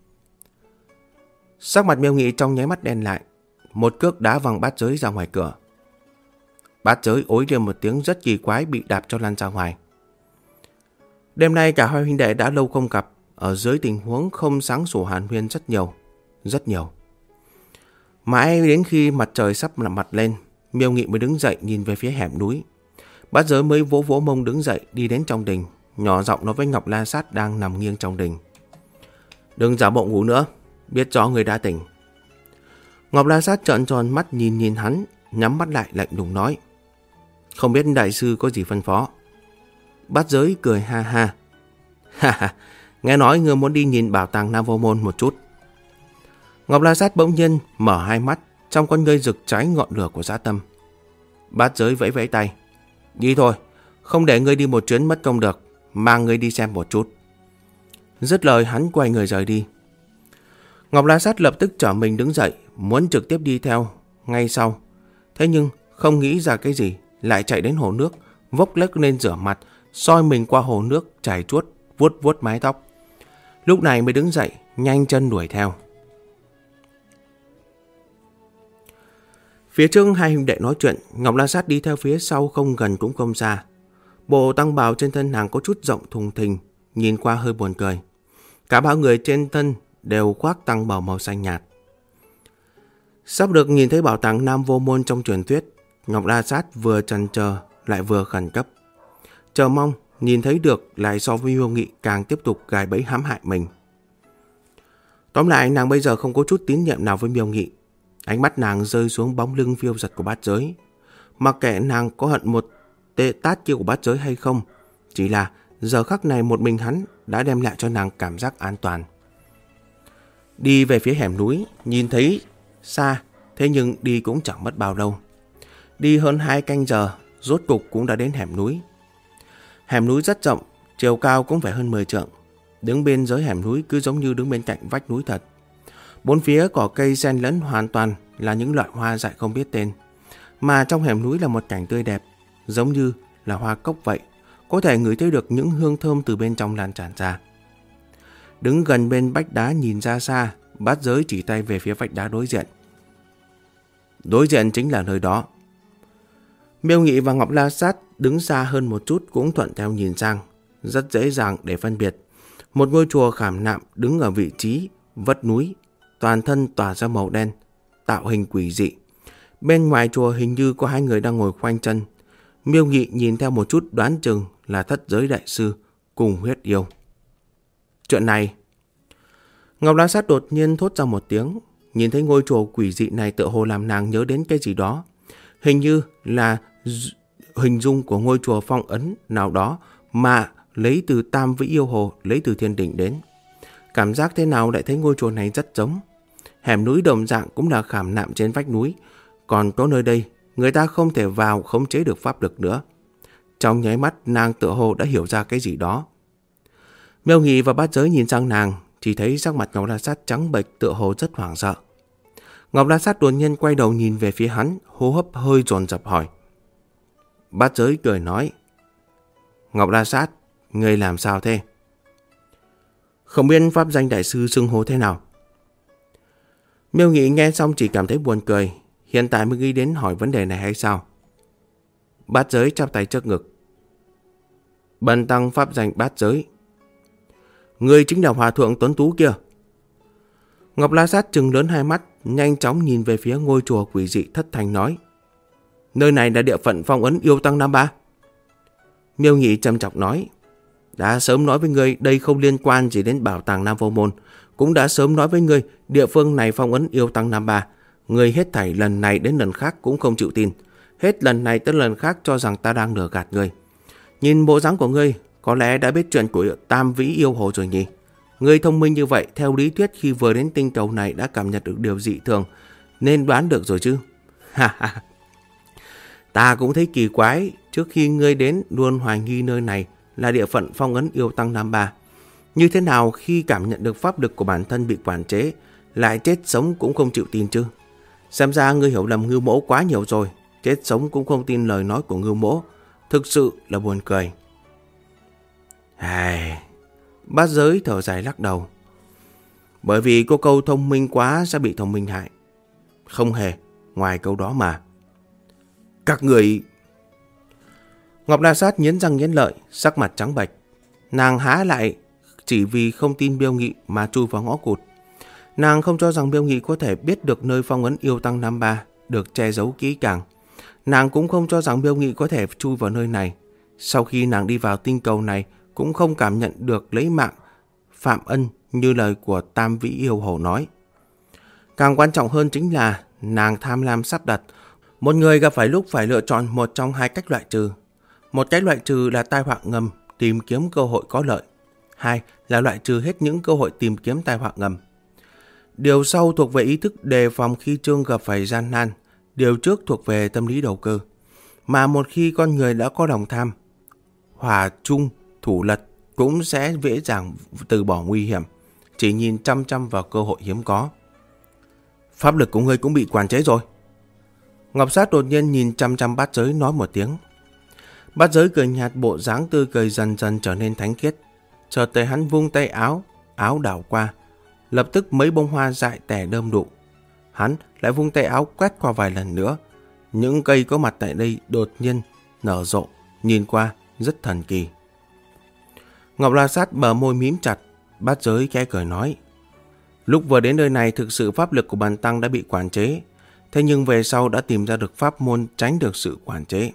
Sắc mặt Miêu Nghị trong nháy mắt đen lại, một cước đá văng Bát Giới ra ngoài cửa. Bát Giới ối lên một tiếng rất kỳ quái, bị đạp cho lăn ra ngoài. Đêm nay cả hai huynh đệ đã lâu không gặp, ở dưới tình huống không sáng sủa hàn huyên rất nhiều. Mãi đến khi mặt trời sắp mặt lên, Miêu Nghị mới đứng dậy nhìn về phía hẻm núi. Bát Giới mới vỗ vỗ mông đứng dậy đi đến trong đình, nhỏ giọng nói với Ngọc La Sát đang nằm nghiêng trong đình. Đừng giả bộ ngủ nữa, biết rõ người đã tỉnh. Ngọc La Sát trợn tròn mắt nhìn hắn, nhắm mắt lại lạnh lùng nói, không biết đại sư có gì phân phó? Bát Giới cười ha ha. Nghe nói ngươi muốn đi nhìn bảo tàng Nam Vô Môn một chút. Ngọc La Sát bỗng nhiên mở hai mắt, trong con ngươi rực cháy ngọn lửa của dã tâm. Bát Giới vẫy vẫy tay, đi thôi, không để ngươi đi một chuyến mất công được. mang ngươi đi xem một chút. Dứt lời hắn quay người rời đi. Ngọc La Sát lập tức trở mình đứng dậy, muốn trực tiếp đi theo ngay sau. Thế nhưng không nghĩ ra cái gì, lại chạy đến hồ nước, vốc lếch lên rửa mặt, soi mình qua hồ nước chảy chuốt, vuốt vuốt mái tóc. Lúc này mới đứng dậy, nhanh chân đuổi theo. Phía trước hai huynh đệ nói chuyện, Ngọc La Sát đi theo phía sau không gần cũng không xa. Bộ tăng bào trên thân nàng có chút rộng thùng thình, nhìn qua hơi buồn cười. Cả ba người trên thân đều khoác tăng bào màu xanh nhạt. Sắp được nhìn thấy bảo tàng Nam Vô Môn trong truyền thuyết, Ngọc La Sát vừa chần chờ lại vừa khẩn cấp. Chờ mong nhìn thấy được lại so với Miêu Nghị càng tiếp tục gài bẫy hãm hại mình. Tóm lại nàng bây giờ không có chút tín nhiệm nào với Miêu Nghị. Ánh mắt nàng rơi xuống bóng lưng phiêu giật của bát giới. Mặc kệ nàng có hận một tê tát kia của bát giới hay không, chỉ là giờ khắc này một mình hắn đã đem lại cho nàng cảm giác an toàn. Đi về phía hẻm núi, nhìn thấy xa, thế nhưng đi cũng chẳng mất bao lâu. Đi hơn 2 canh giờ, rốt cục cũng đã đến hẻm núi. Hẻm núi rất rộng, chiều cao cũng phải hơn 10 trượng. Đứng bên dưới hẻm núi cứ giống như đứng bên cạnh vách núi thật. Bốn phía cỏ cây xen lẫn hoàn toàn là những loại hoa dại không biết tên. Mà trong hẻm núi là một cảnh tươi đẹp, giống như là hoa cốc vậy. Có thể ngửi thấy được những hương thơm từ bên trong lan tràn ra. Đứng gần bên vách đá nhìn ra xa, Bát Giới chỉ tay về phía vách đá đối diện. Đối diện chính là nơi đó. Miêu Nghị và Ngọc La Sát đứng xa hơn một chút cũng thuận theo nhìn sang, rất dễ dàng để phân biệt. Một ngôi chùa khảm nạm đứng ở vị trí vách núi, toàn thân tỏa ra màu đen, tạo hình quỷ dị. Bên ngoài chùa hình như có 2 người đang ngồi khoanh chân. Miêu Nghị nhìn theo một chút đoán chừng là Thất Giới Đại Sư cùng Huyết Yêu. Chuyện này... Ngọc La Sát đột nhiên thốt ra một tiếng, nhìn thấy ngôi chùa quỷ dị này tựa hồ làm nàng nhớ đến cái gì đó. Hình như là hình dung của ngôi chùa phong ấn nào đó mà lấy từ Tam Vĩ Yêu Hồ, lấy từ thiên đỉnh đến. Cảm giác thế nào lại thấy ngôi chùa này rất giống. Hẻm núi đồng dạng cũng là khảm nạm trên vách núi, còn có nơi đây người ta không thể vào khống chế được pháp lực nữa. Trong nháy mắt nàng tựa hồ đã hiểu ra cái gì đó. Miêu Nghị và Bát Giới nhìn sang nàng, chỉ thấy sắc mặt Ngọc La Sát trắng bệch tựa hồ rất hoảng sợ. Ngọc La Sát đột nhiên quay đầu nhìn về phía hắn, hô hấp hơi dồn dập hỏi. Bát Giới cười nói, Ngọc La Sát, ngươi làm sao thế? Không biết pháp danh đại sư xưng hô thế nào? Miêu Nghị nghe xong chỉ cảm thấy buồn cười, hiện tại mới nghĩ đến hỏi vấn đề này hay sao? Bát Giới chắp tay trước ngực. Bần tăng pháp danh Bát Giới. Ngươi chính là hòa thượng tuấn tú kia. Ngọc La Sát trừng lớn hai mắt, nhanh chóng nhìn về phía ngôi chùa quỷ dị thất thành nói. Nơi này là địa phận phong ấn yêu tăng Nam Ba. Miêu Nghị trầm trọng nói. Đã sớm nói với ngươi đây không liên quan gì đến bảo tàng Nam Vô Môn. Cũng đã sớm nói với ngươi địa phương này phong ấn yêu tăng Nam Ba. Ngươi hết thảy lần này đến lần khác cũng không chịu tin. Hết lần này tới lần khác cho rằng ta đang lừa gạt ngươi. Nhìn bộ dáng của ngươi, có lẽ đã biết chuyện của Tam Vĩ Yêu Hồ rồi nhỉ? Ngươi thông minh như vậy, theo lý thuyết khi vừa đến tinh cầu này đã cảm nhận được điều dị thường, nên đoán được rồi chứ? Ha ha. Ta cũng thấy kỳ quái, trước khi ngươi đến luôn hoài nghi nơi này là địa phận phong ấn yêu tăng Nam Ba. Như thế nào khi cảm nhận được pháp lực của bản thân bị quản chế, lại chết sống cũng không chịu tin chứ? Xem ra ngươi hiểu lầm Ngưu Mỗ quá nhiều rồi, chết sống cũng không tin lời nói của Ngưu Mỗ. Thực sự là buồn cười. Bát Giới thở dài lắc đầu. Bởi vì có câu thông minh quá sẽ bị thông minh hại. Không hề, ngoài câu đó mà. Các người... Ngọc La Sát nghiến răng nghiến lợi, sắc mặt trắng bệch. Nàng há lại chỉ vì không tin Miêu Nghị mà chui vào ngõ cụt. Nàng không cho rằng Miêu Nghị có thể biết được nơi phong ấn yêu tăng Nam Ba được che giấu kỹ càng. Nàng cũng không cho rằng Miêu Nghị có thể chui vào nơi này. Sau khi nàng đi vào tinh cầu này cũng không cảm nhận được lấy mạng phạm ân như lời của Tam Vĩ Yêu Hồ nói. Càng quan trọng hơn chính là nàng tham lam sắp đặt. Một người gặp phải lúc phải lựa chọn một trong 2 cách loại trừ. Một cách loại trừ là tai họa ngầm, tìm kiếm cơ hội có lợi. 2 là loại trừ hết những cơ hội tìm kiếm tai họa ngầm. Điều sau thuộc về ý thức đề phòng khi Trương gặp phải gian nan. Điều trước thuộc về tâm lý đầu cơ. Mà một khi con người đã có lòng tham, hòa chung thủ lật cũng sẽ dễ dàng từ bỏ nguy hiểm, chỉ nhìn chăm chăm vào cơ hội hiếm có. Pháp lực của ngươi cũng bị quản chế rồi. Ngọc Sát đột nhiên nhìn chăm chăm Bát Giới nói một tiếng. Bát Giới cười nhạt, bộ dáng tươi cười dần dần trở nên thánh khiết. Chợt tới hắn vung tay áo, áo đảo qua, lập tức mấy bông hoa dại tẻ đơm đụ. Hắn lại vung tay áo quét qua vài lần nữa. Những cây có mặt tại đây đột nhiên nở rộ, nhìn qua rất thần kỳ. Ngọc La Sát bờ môi mím chặt. Bát Giới khẽ cười nói: lúc vừa đến nơi này thực sự pháp lực của bần tăng đã bị quản chế, thế nhưng về sau đã tìm ra được pháp môn tránh được sự quản chế.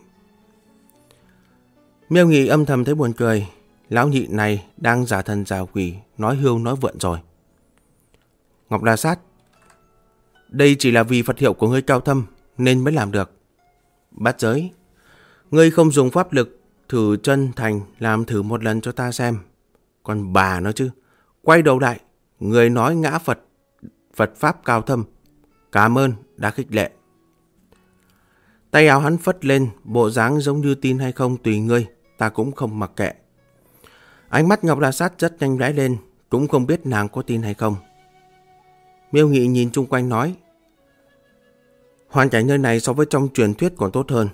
Miêu Nghị âm thầm thấy buồn cười. Lão nhị này đang giả thần giả quỷ, nói hưu nói vượn rồi. Ngọc La Sát, đây chỉ là vì Phật hiệu của ngươi cao thâm nên mới làm được. Bát Giới, ngươi không dùng pháp lực thử chân thành làm thử một lần cho ta xem. Còn bà nó chứ, quay đầu lại, người nói ngã Phật, Phật pháp cao thâm. Cảm ơn đã khích lệ. Tay áo hắn phất lên, bộ dáng giống như tin hay không tùy ngươi, ta cũng không mặc kệ. Ánh mắt Ngọc La Sát rất nhanh lóe lên, cũng không biết nàng có tin hay không. Miêu Nghị nhìn chung quanh nói: hoàn cảnh nơi này so với trong truyền thuyết còn tốt hơn.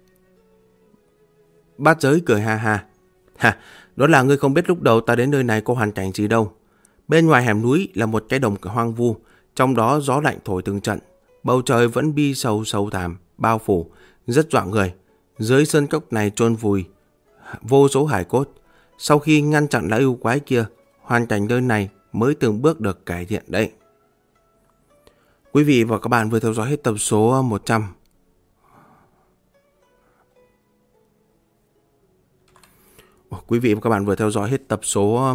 Bát Giới cười ha ha. Đó là ngươi không biết lúc đầu ta đến nơi này có hoàn cảnh gì đâu. Bên ngoài hẻm núi là một cái đồng hoang vu, trong đó gió lạnh thổi từng trận, bầu trời vẫn bi sầu sầu thảm, bao phủ, rất dọa người. Dưới sơn cốc này chôn vùi vô số hải cốt. Sau khi ngăn chặn lão yêu quái kia, hoàn cảnh nơi này mới từng bước được cải thiện đấy. Quý vị và các bạn vừa theo dõi hết tập số 100. Quý vị và các bạn vừa theo dõi hết tập số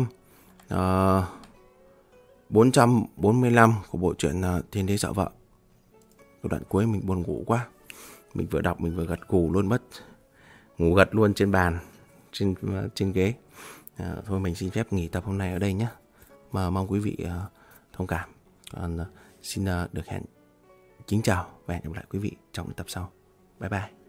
445 của bộ truyện Thiên Đế Sợ Vợ. Cái đoạn cuối mình buồn ngủ quá. Mình vừa đọc mình vừa gật gù luôn mất. Ngủ gật luôn trên bàn, trên ghế. Thôi mình xin phép nghỉ tập hôm nay ở đây nhé. Mà mong quý vị thông cảm. Còn xin được hẹn kính chào và hẹn gặp lại quý vị trong tập sau. Bye bye.